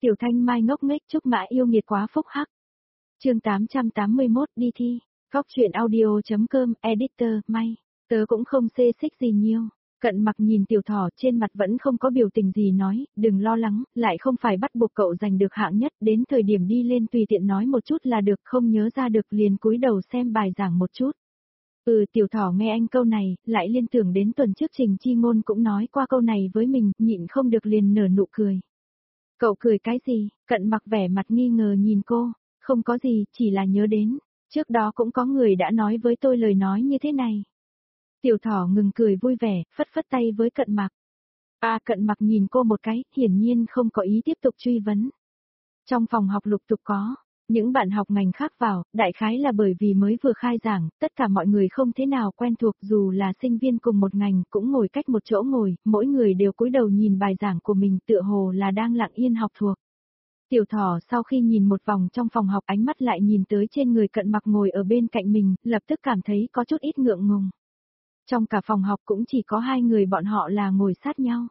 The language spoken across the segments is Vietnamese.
Tiểu Thanh Mai ngốc nghếch chúc Mã yêu nghiệt quá phúc hắc. Chương 881 đi thi. Góc truyện audio.com editor May. Tớ cũng không xê xích gì nhiều. Cận Mặc nhìn Tiểu Thỏ trên mặt vẫn không có biểu tình gì nói, đừng lo lắng, lại không phải bắt buộc cậu giành được hạng nhất, đến thời điểm đi lên tùy tiện nói một chút là được, không nhớ ra được liền cúi đầu xem bài giảng một chút. Tiểu Thỏ nghe anh câu này, lại liên tưởng đến tuần trước Trình Chi Ngôn cũng nói qua câu này với mình, nhịn không được liền nở nụ cười. Cậu cười cái gì? Cận Mặc vẻ mặt nghi ngờ nhìn cô, không có gì, chỉ là nhớ đến, trước đó cũng có người đã nói với tôi lời nói như thế này. Tiểu Thỏ ngừng cười vui vẻ, phất phất tay với Cận Mặc. Cận Mặc nhìn cô một cái, hiển nhiên không có ý tiếp tục truy vấn. Trong phòng học lục tục có những bạn học ngành khác vào, đại khái là bởi vì mới vừa khai giảng, tất cả mọi người không thế nào quen thuộc, dù là sinh viên cùng một ngành cũng ngồi cách một chỗ ngồi, mỗi người đều cúi đầu nhìn bài giảng của mình tựa hồ là đang lặng yên học thuộc. Tiểu Thỏ sau khi nhìn một vòng trong phòng học ánh mắt lại nhìn tới trên người Cận Mặc ngồi ở bên cạnh mình, lập tức cảm thấy có chút ít ngượng ngùng. Trong cả phòng học cũng chỉ có hai người bọn họ là ngồi sát nhau.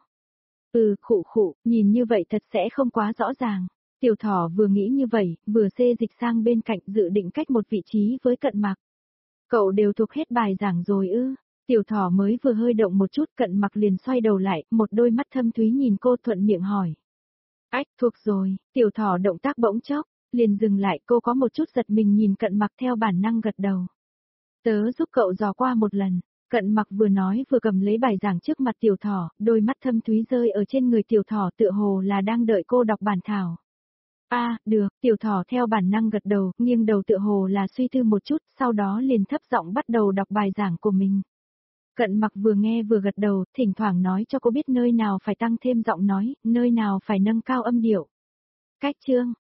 Nhìn như vậy thật sẽ không quá rõ ràng. Tiểu Thỏ vừa nghĩ như vậy, vừa xê dịch sang bên cạnh dự định cách một vị trí với Cận Mặc. Cậu đều thuộc hết bài giảng rồi ư? Tiểu Thỏ mới vừa hơi động một chút, Cận Mặc liền xoay đầu lại, một đôi mắt thâm thúy nhìn cô thuận miệng hỏi. Thuộc rồi, Tiểu Thỏ động tác bỗng chốc, liền dừng lại, cô có một chút giật mình nhìn Cận Mặc theo bản năng gật đầu. Tớ giúp cậu dò qua một lần. Cận Mặc vừa nói vừa cầm lấy bài giảng trước mặt Tiểu Thỏ, đôi mắt thâm thúy rơi ở trên người Tiểu Thỏ tựa hồ là đang đợi cô đọc bản thảo. Được, Tiểu Thỏ theo bản năng gật đầu, nghiêng đầu tựa hồ là suy tư một chút, sau đó liền thấp giọng bắt đầu đọc bài giảng của mình. Cận Mặc vừa nghe vừa gật đầu, thỉnh thoảng nói cho cô biết nơi nào phải tăng thêm giọng nói, nơi nào phải nâng cao âm điệu. Cách chương,